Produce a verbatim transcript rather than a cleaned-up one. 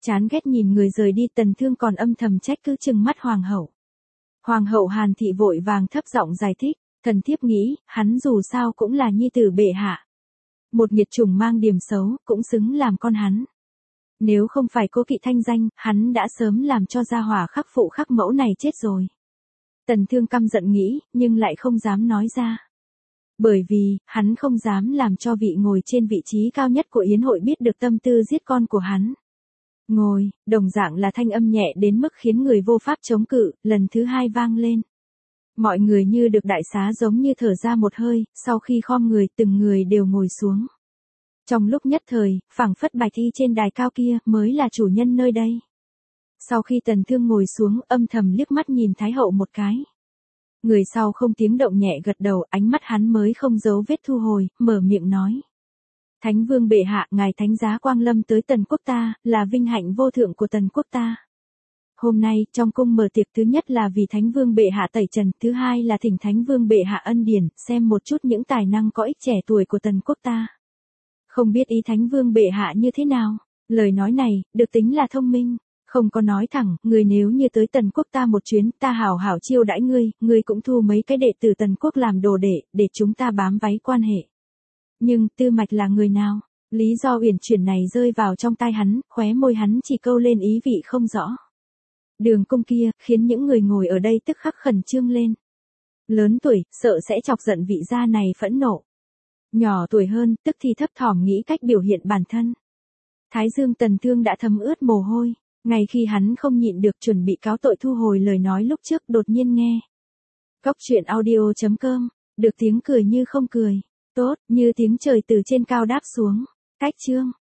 Chán ghét nhìn người rời đi, Tần Thương còn âm thầm trách cứ chừng mắt hoàng hậu. Hoàng hậu Hàn Thị vội vàng thấp giọng giải thích, thần thiếp nghĩ, hắn dù sao cũng là nhi tử bệ hạ. Một nghiệt chủng mang điểm xấu, cũng xứng làm con hắn. Nếu không phải cố kỵ thanh danh, hắn đã sớm làm cho gia hỏa khắc phụ khắc mẫu này chết rồi. Tần Thương căm giận nghĩ, nhưng lại không dám nói ra. Bởi vì, hắn không dám làm cho vị ngồi trên vị trí cao nhất của yến hội biết được tâm tư giết con của hắn. Ngồi, đồng dạng là thanh âm nhẹ đến mức khiến người vô pháp chống cự, lần thứ hai vang lên. Mọi người như được đại xá giống như thở ra một hơi, sau khi khom người từng người đều ngồi xuống. Trong lúc nhất thời, phảng phất bạch y trên đài cao kia mới là chủ nhân nơi đây. Sau khi Tần Thương ngồi xuống, âm thầm liếc mắt nhìn Thái hậu một cái. Người sau không tiếng động nhẹ gật đầu, ánh mắt hắn mới không giấu vết thu hồi, mở miệng nói. Thánh vương bệ hạ, ngài thánh giá quang lâm tới Tần quốc ta, là vinh hạnh vô thượng của Tần quốc ta. Hôm nay, trong cung mở tiệc, thứ nhất là vì thánh vương bệ hạ tẩy trần, thứ hai là thỉnh thánh vương bệ hạ ân điển, xem một chút những tài năng có ích trẻ tuổi của Tần quốc ta. Không biết ý thánh vương bệ hạ như thế nào, lời nói này, được tính là thông minh. Không có nói thẳng, người nếu như tới Tần quốc ta một chuyến, ta hảo hảo chiêu đãi ngươi, ngươi cũng thu mấy cái đệ tử Tần quốc làm đồ đệ, để chúng ta bám váy quan hệ. Nhưng, Tư Mạch là người nào? Lý do uyển chuyển này rơi vào trong tai hắn, khóe môi hắn chỉ câu lên ý vị không rõ. Đường cung kia, khiến những người ngồi ở đây tức khắc khẩn trương lên. Lớn tuổi, sợ sẽ chọc giận vị gia này phẫn nộ. Nhỏ tuổi hơn, tức thì thấp thỏm nghĩ cách biểu hiện bản thân. Thái dương Tần Thương đã thấm ướt mồ hôi. Ngay khi hắn không nhịn được chuẩn bị cáo tội thu hồi lời nói lúc trước, đột nhiên nghe. Cóc truyện audio chấm com, được tiếng cười như không cười. Tốt, như tiếng trời từ trên cao đáp xuống. Cách chương.